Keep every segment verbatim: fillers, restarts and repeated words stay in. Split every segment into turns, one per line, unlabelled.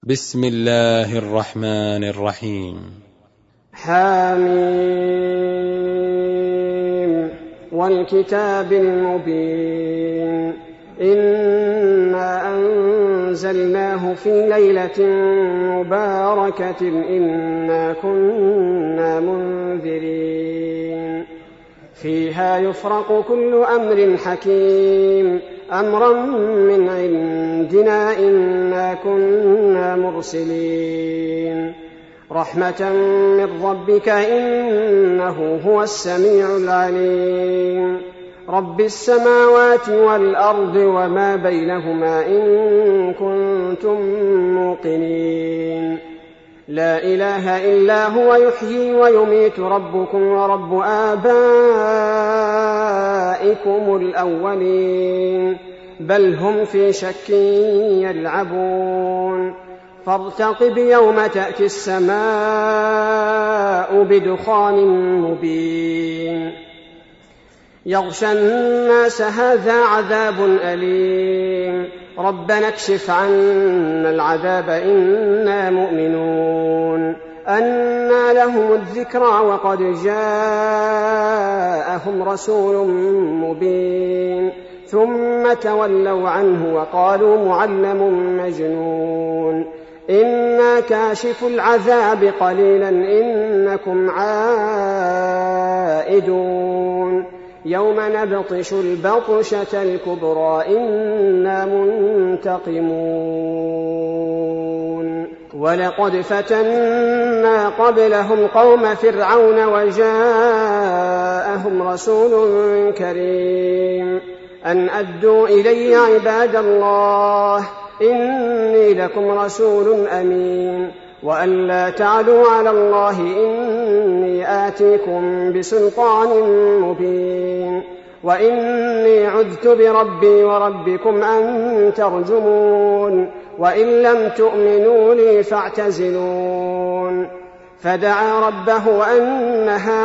بسم الله الرحمن الرحيم.
حميم والكتاب المبين إنا أنزلناه في ليلة مباركة إنا كنا منذرين فيها يفرق كل أمر حكيم أمرا من عندنا إنا كنا مرسلين رحمة من ربك إنه هو السميع العليم رب السماوات والأرض وما بينهما إن كنتم موقنين لا إله إلا هو يحيي ويميت ربكم ورب آبائكم الأولين بل هم في شك يلعبون فارتقب يوم تأتي السماء بدخان مبين يغشى الناس هذا عذاب أليم ربنا اكشف عنا العذاب إنا مؤمنون أنى لهم الذكرى وقد جاءهم رسول مبين ثم تولوا عنه وقالوا معلم مجنون إنا كاشف العذاب قليلا إنكم عائدون يوم نبطش البطشة الكبرى إنا منتقمون ولقد فتنا قبلهم قوم فرعون وجاءهم رسول كريم أن أدوا إلي عباد الله إني لكم رسول أمين وأن لا تعلوا على الله إني آتيكم بسلطان مبين وإني عذت بربي وربكم أن ترجمون وإن لم تؤمنوا لي فاعتزلون فدعا ربه أن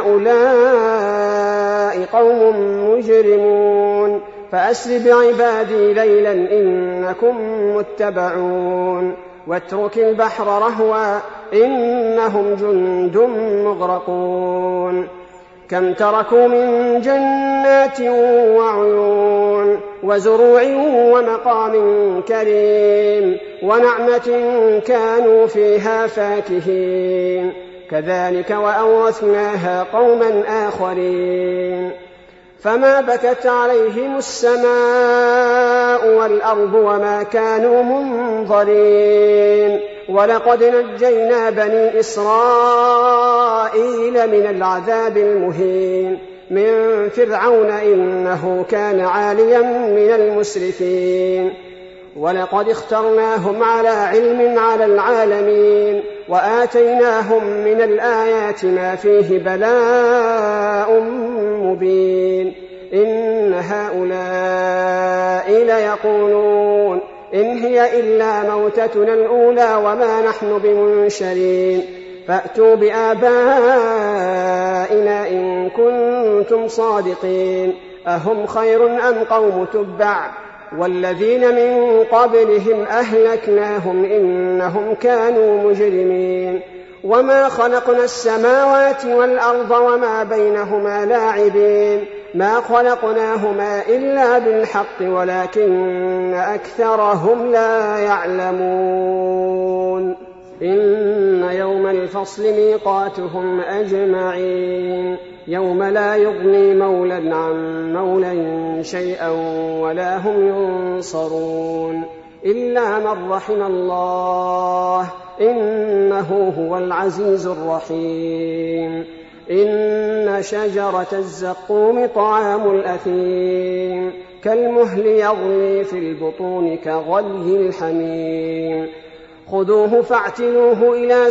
هؤلاء قوم مجرمون فأسر بعبادي ليلا إنكم متبعون واترك البحر رهوا إنهم جند مغرقون كم تركوا من جنات وعيون وزروع ومقام كريم ونعمة كانوا فيها فاكهين كذلك وأورثناها قوما آخرين فما بكت عليهم السماء والأرض وما كانوا منظرين ولقد نجينا بني إسرائيل من العذاب المهين من فرعون إنه كان عاليا من المسرفين ولقد اخترناهم على علم على العالمين وآتيناهم من الآيات ما فيه بلاء مبين إن هؤلاء ليقولون إن هي إلا موتتنا الأولى وما نحن بمنشرين فأتوا بآبائنا إن كنتم صادقين أهم خير أم قوم تبع والذين من قبلهم أهلكناهم إنهم كانوا مجرمين وما خلقنا السماوات والأرض وما بينهما لاعبين ما خلقناهما إلا بالحق ولكن أكثرهم لا يعلمون إن يوم الفصل ميقاتهم أجمعين يوم لا يغني مولى عن مولى شيئا ولا هم ينصرون إلا من رحم الله إنه هو العزيز الرحيم إن شجرة الزقوم طعام الأثيم كالمهل يغلي في البطون كغلي الحميم خذوه فاعتلوه إلى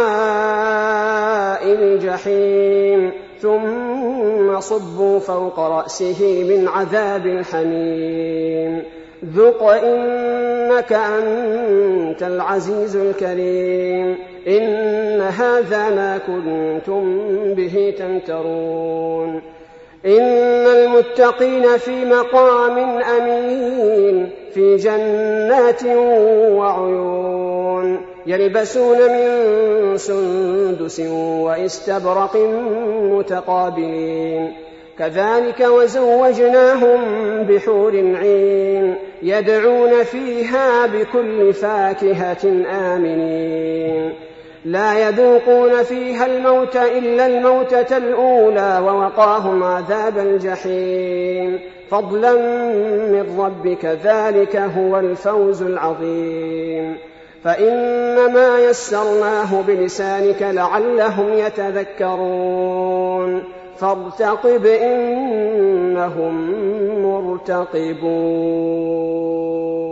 سواء الجحيم ثم صبوا فوق رأسه من عذاب الحميم ذق إنك أنت العزيز الكريم إن هذا ما كنتم به تمترون إن المتقين في مقام أمين في جنات وعيون يلبسون من سندس واستبرق متقابلين كذلك وزوجناهم بحور عين يدعون فيها بكل فاكهة آمنين لا يذوقون فيها الموت إلا الموتة الأولى ووقاهم عذاب الجحيم فضلا من ربك ذلك هو الفوز العظيم فإنما يسرناه بلسانك لعلهم يتذكرون فارتقب إنهم مرتقبون.